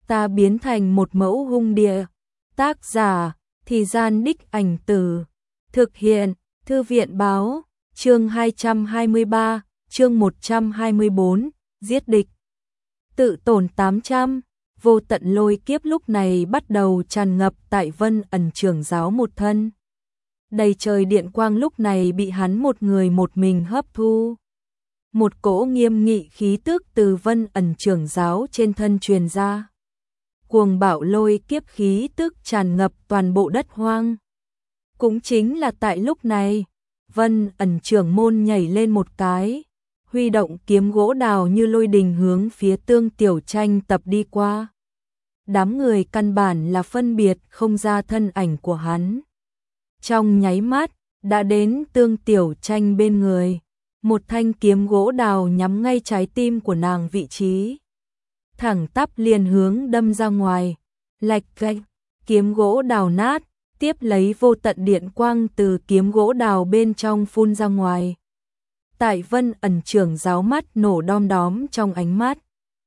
ta biến thành một mẫu hung địa. Tác giả, Thì Gian Đích Ảnh Tử. Thực hiện, Thư viện báo, chương 223, chương 124, giết địch. Tự tổn 800, vô tận lôi kiếp lúc này bắt đầu tràn ngập tại Vân Ẩn trưởng giáo một thân. Đầy trời điện quang lúc này bị hắn một người một mình hấp thu. Một cỗ nghiêm nghị khí tức từ Vân Ẩn trưởng giáo trên thân truyền ra. Cuồng bạo lôi kiếp khí tức tràn ngập toàn bộ đất hoang. Cũng chính là tại lúc này, Vân Ẩn trưởng môn nhảy lên một cái, huy động kiếm gỗ đào như lôi đình hướng phía Tương Tiểu Tranh tập đi qua. Đám người căn bản là phân biệt không ra thân ảnh của hắn. Trong nháy mắt, đã đến Tương Tiểu Tranh bên người, một thanh kiếm gỗ đào nhắm ngay trái tim của nàng vị trí. Thẳng tắp liền hướng đâm ra ngoài, lạch cạch, kiếm gỗ đào nát, tiếp lấy vô tận điện quang từ kiếm gỗ đào bên trong phun ra ngoài. Tại Vân Ẩn trưởng giáo mắt nổ đom đóm trong ánh mắt.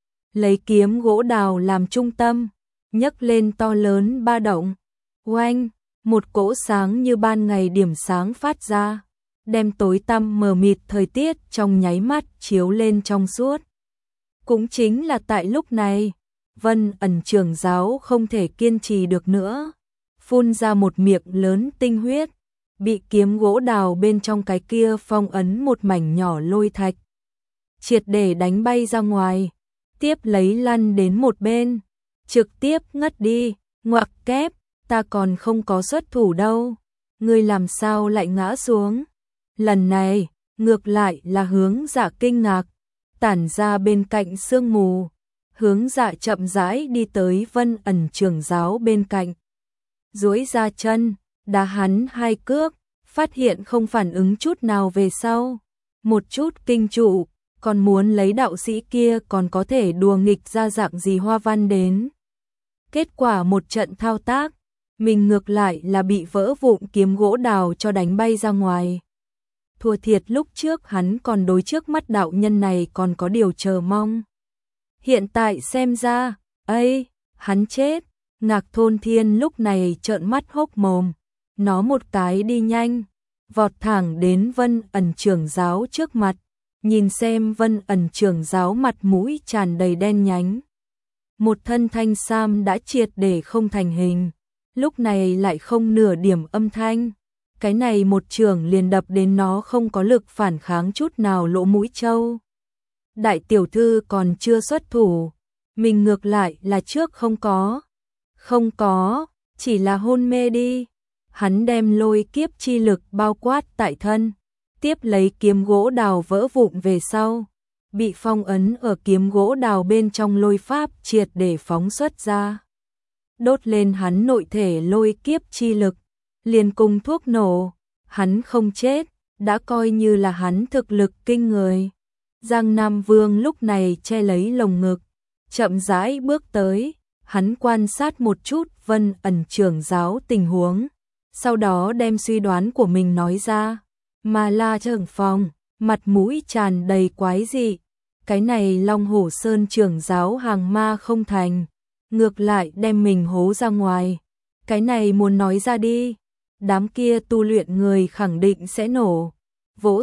Lấy kiếm gỗ đào làm trung tâm, nhấc lên to lớn ba động. Oanh, một cỗ sáng như ban ngày điểm sáng phát ra, đem tối tăm mờ mịt thời tiết trong nháy mắt chiếu lên trong suốt. Cũng chính là tại lúc này, Vân Ẩn trưởng giáo không thể kiên trì được nữa, phun ra một miệng lớn tinh huyết, bị kiếm gỗ đào bên trong cái kia phong ấn một mảnh nhỏ lôi thạch, triệt để đánh bay ra ngoài, tiếp lấy lăn đến một bên, trực tiếp ngất đi. Ngoặc kép, ta còn không có xuất thủ đâu, ngươi làm sao lại ngã xuống? Lần này, ngược lại là Hướng Dạ kinh ngạc, tản ra bên cạnh sương mù. Hướng Dạ chậm rãi đi tới Vân Ẩn trưởng giáo bên cạnh, duỗi ra chân, đá hắn hai cước, phát hiện không phản ứng chút nào về sau. Một chút kinh trụ, còn muốn lấy đạo sĩ kia còn có thể đùa nghịch ra dạng gì hoa văn đến. Kết quả một trận thao tác, mình ngược lại là bị vỡ vụn kiếm gỗ đào cho đánh bay ra ngoài. Thua thiệt lúc trước hắn còn đối trước mắt đạo nhân này còn có điều chờ mong. Hiện tại xem ra, ấy, hắn chết. Ngạc Thôn Thiên lúc này trợn mắt hốc mồm, nó một cái đi nhanh, vọt thẳng đến Vân Ẩn trưởng giáo trước mặt, nhìn xem Vân Ẩn trưởng giáo mặt mũi tràn đầy đen nhánh. Một thân thanh sam đã triệt để không thành hình, lúc này lại không nửa điểm âm thanh. Cái này một trường liền đập đến nó không có lực phản kháng chút nào lỗ mũi trâu. Đại tiểu thư còn chưa xuất thủ, mình ngược lại là trước không có. Không có, chỉ là hôn mê đi. Hắn đem lôi kiếp chi lực bao quát tại thân, tiếp lấy kiếm gỗ đào vỡ vụn về sau, bị phong ấn ở kiếm gỗ đào bên trong lôi pháp triệt để phóng xuất ra. Đốt lên hắn nội thể lôi kiếp chi lực, liền cùng thuốc nổ, hắn không chết, đã coi như là hắn thực lực kinh người. Giang Nam Vương lúc này che lấy lồng ngực, chậm rãi bước tới, hắn quan sát một chút Vân Ẩn trưởng giáo tình huống, sau đó đem suy đoán của mình nói ra. Mà La trưởng phòng, mặt mũi tràn đầy quái dị, cái này Long Hổ Sơn trưởng giáo hàng ma không thành, ngược lại đem mình hố ra ngoài. Cái này muốn nói ra đi, đám kia tu luyện người khẳng định sẽ nổ. Vỗ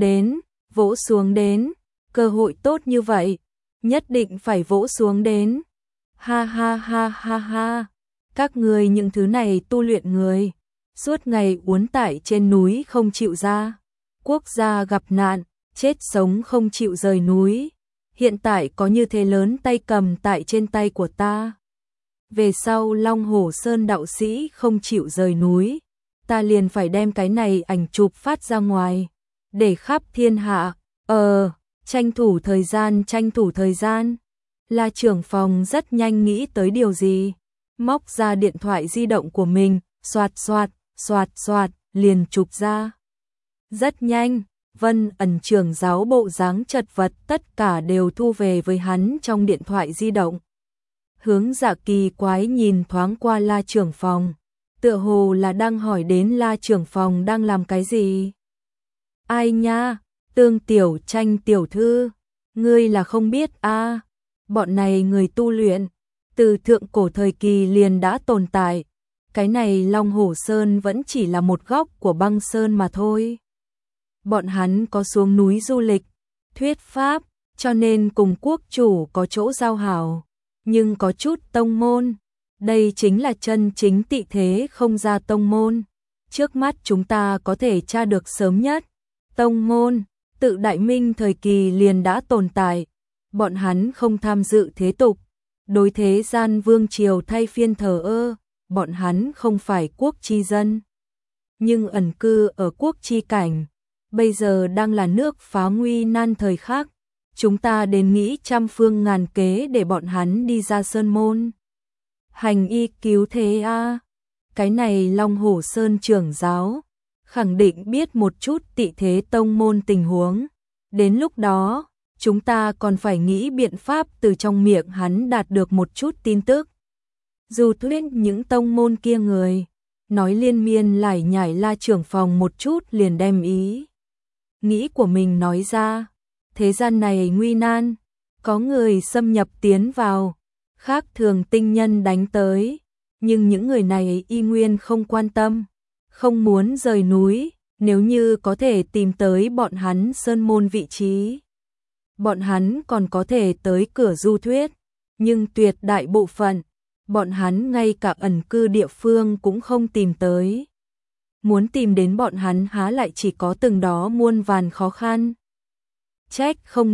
xuống đến, cơ hội tốt như vậy, nhất định phải vỗ xuống đến. Ha ha ha ha ha, các người những thứ này tu luyện người, suốt ngày uốn tải trên núi không chịu ra, quốc gia gặp nạn, chết sống không chịu rời núi, hiện tại có như thế lớn tay cầm tại trên tay của ta. Về sau Long Hổ Sơn đạo sĩ không chịu rời núi, ta liền phải đem cái này ảnh chụp phát ra ngoài, để khắp thiên hạ. Tranh thủ thời gian. La trưởng phòng rất nhanh nghĩ tới điều gì, móc ra điện thoại di động của mình, xoạt, liền chụp ra. Rất nhanh, Vân Ẩn trưởng giáo bộ dáng chật vật tất cả đều thu về với hắn trong điện thoại di động. Hướng Dạ kỳ quái nhìn thoáng qua La trưởng phòng, tựa hồ là đang hỏi đến La trưởng phòng đang làm cái gì. Ai nha, Tương Tiểu Tranh tiểu thư, ngươi là không biết a, bọn này người tu luyện, từ thượng cổ thời kỳ liền đã tồn tại. Cái này Long Hổ Sơn vẫn chỉ là một góc của băng sơn mà thôi. Bọn hắn có xuống núi du lịch, thuyết pháp, cho nên cùng quốc chủ có chỗ giao hảo, nhưng có chút tông môn. Đây chính là chân chính tị thế không ra tông môn. Trước mắt chúng ta có thể tra được sớm nhất. Tông môn, tự Đại Minh thời kỳ liền đã tồn tại. Bọn hắn không tham dự thế tục. Đối thế gian vương triều thay phiên thờ ơ. Bọn hắn không phải quốc chi dân. Nhưng ẩn cư ở quốc chi cảnh. Bây giờ đang là nước phá nguy nan thời khắc. Chúng ta đến nghĩ trăm phương ngàn kế để bọn hắn đi ra sơn môn. Hành y cứu thế a. Cái này Long Hổ Sơn trưởng giáo khẳng định biết một chút tị thế tông môn tình huống. Đến lúc đó, chúng ta còn phải nghĩ biện pháp từ trong miệng hắn đạt được một chút tin tức. Dù thuyết những tông môn kia người, nói liên miên lải nhải La trưởng phòng một chút liền đem ý nghĩ của mình nói ra. Thế gian này nguy nan, có người xâm nhập tiến vào, khác thường tinh nhân đánh tới, nhưng những người này y nguyên không quan tâm, không muốn rời núi, nếu như có thể tìm tới bọn hắn sơn môn vị trí. Bọn hắn còn có thể tới cửa du thuyết, nhưng tuyệt đại bộ phận, bọn hắn ngay cả ẩn cư địa phương cũng không tìm tới. Muốn tìm đến bọn hắn há lại chỉ có từng đó muôn vàn khó khăn. Trách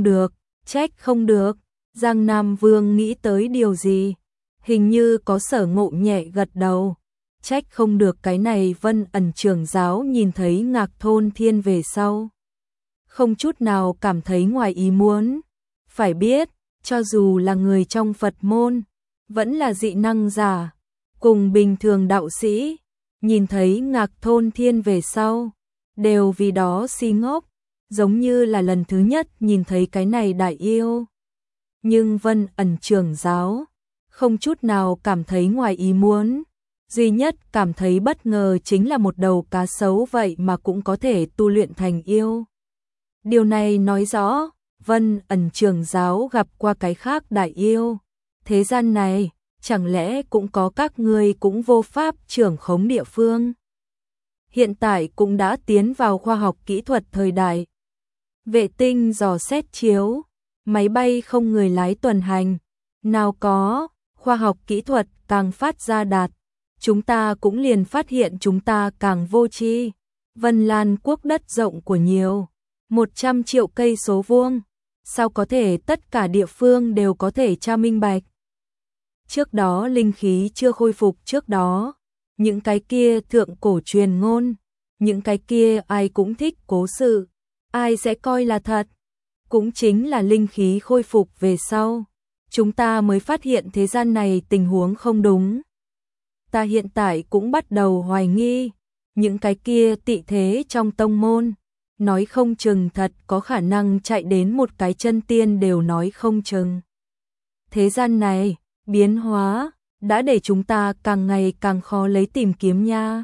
không được, Giang Nam Vương nghĩ tới điều gì? Hình như có Sở Ngộ nhẹ gật đầu. Trách không được cái này Vân Ẩn trưởng giáo nhìn thấy Ngạc Thôn Thiên về sau. Không chút nào cảm thấy ngoài ý muốn. Phải biết, cho dù là người trong Phật môn, vẫn là dị năng giả, cùng bình thường đạo sĩ, nhìn thấy Ngạc Thôn Thiên về sau, đều vì đó si ngốc, giống như là lần thứ nhất nhìn thấy cái này đại yêu. Nhưng Vân Ẩn trưởng giáo không chút nào cảm thấy ngoài ý muốn, duy nhất cảm thấy bất ngờ chính là một đầu cá sấu vậy mà cũng có thể tu luyện thành yêu. Điều này nói rõ, Vân Ẩn trưởng giáo gặp qua cái khác đại yêu. Thế gian này, chẳng lẽ cũng có các ngươi cũng vô pháp trưởng khống địa phương? Hiện tại cũng đã tiến vào khoa học kỹ thuật thời đại. Vệ tinh dò xét chiếu, máy bay không người lái tuần hành, nào có, khoa học kỹ thuật càng phát ra đạt, chúng ta cũng liền phát hiện chúng ta càng vô tri. Vân Lan quốc đất rộng của nhiều, 100 triệu cây số vuông, sao có thể tất cả địa phương đều có thể tra minh bạch? Trước đó linh khí chưa khôi phục trước đó, những cái kia thượng cổ truyền ngôn, những cái kia ai cũng thích cố sự, ai sẽ coi là thật? Cũng chính là linh khí khôi phục về sau, chúng ta mới phát hiện thế gian này tình huống không đúng. Ta hiện tại cũng bắt đầu hoài nghi, những cái kia tị thế trong tông môn, nói không chừng thật có khả năng chạy đến một cái chân tiên đều nói không chừng. Thế gian này, biến hóa, đã để chúng ta càng ngày càng khó lấy tìm kiếm nha.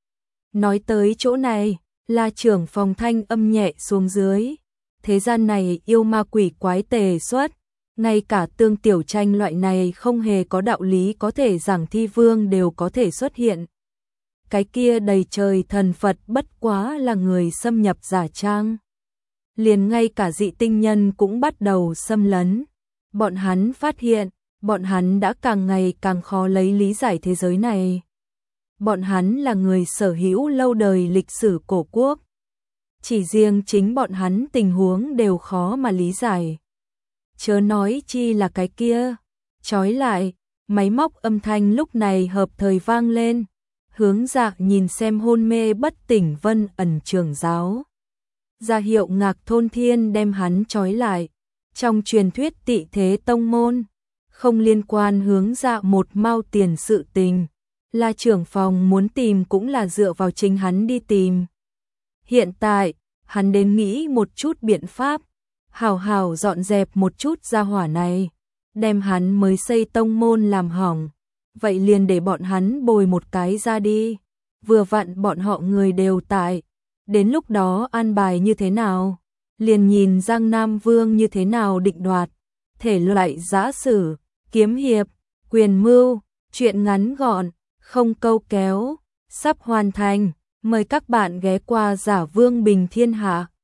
Nói tới chỗ này, La trưởng phòng thanh âm nhẹ xuống dưới. Thế gian này yêu ma quỷ quái tề xuất, ngay cả Tương Tiểu Tranh loại này không hề có đạo lý có thể giảng thi vương đều có thể xuất hiện. Cái kia đầy trời thần Phật bất quá là người xâm nhập giả trang. Liền ngay cả dị tinh nhân cũng bắt đầu xâm lấn. Bọn hắn phát hiện, bọn hắn đã càng ngày càng khó lấy lý giải thế giới này. Bọn hắn là người sở hữu lâu đời lịch sử cổ quốc. Chỉ riêng chính bọn hắn tình huống đều khó mà lý giải. Chớ nói chi là cái kia. Chói lại, máy móc âm thanh lúc này hợp thời vang lên. Hướng Dạ nhìn xem hôn mê bất tỉnh Vân Ẩn trưởng giáo. Ra hiệu Ngạc Thôn Thiên đem hắn chói lại. Trong truyền thuyết tị thế tông môn, không liên quan Hướng Dạ một mao tiền sự tình. La trưởng phòng muốn tìm cũng là dựa vào chính hắn đi tìm. Hiện tại, hắn đến nghĩ một chút biện pháp, hảo hảo dọn dẹp một chút gia hỏa này, đem hắn mới xây tông môn làm hỏng, vậy liền để bọn hắn bồi một cái ra đi, vừa vặn bọn họ người đều tại, đến lúc đó an bài như thế nào, liền nhìn Giang Nam Vương như thế nào định đoạt, thể loại giã sử, kiếm hiệp, Quyền Mưu, chuyện ngắn gọn, không câu kéo, sắp hoàn thành. Mời các bạn ghé qua Giả Vương Bình Thiên Hạ.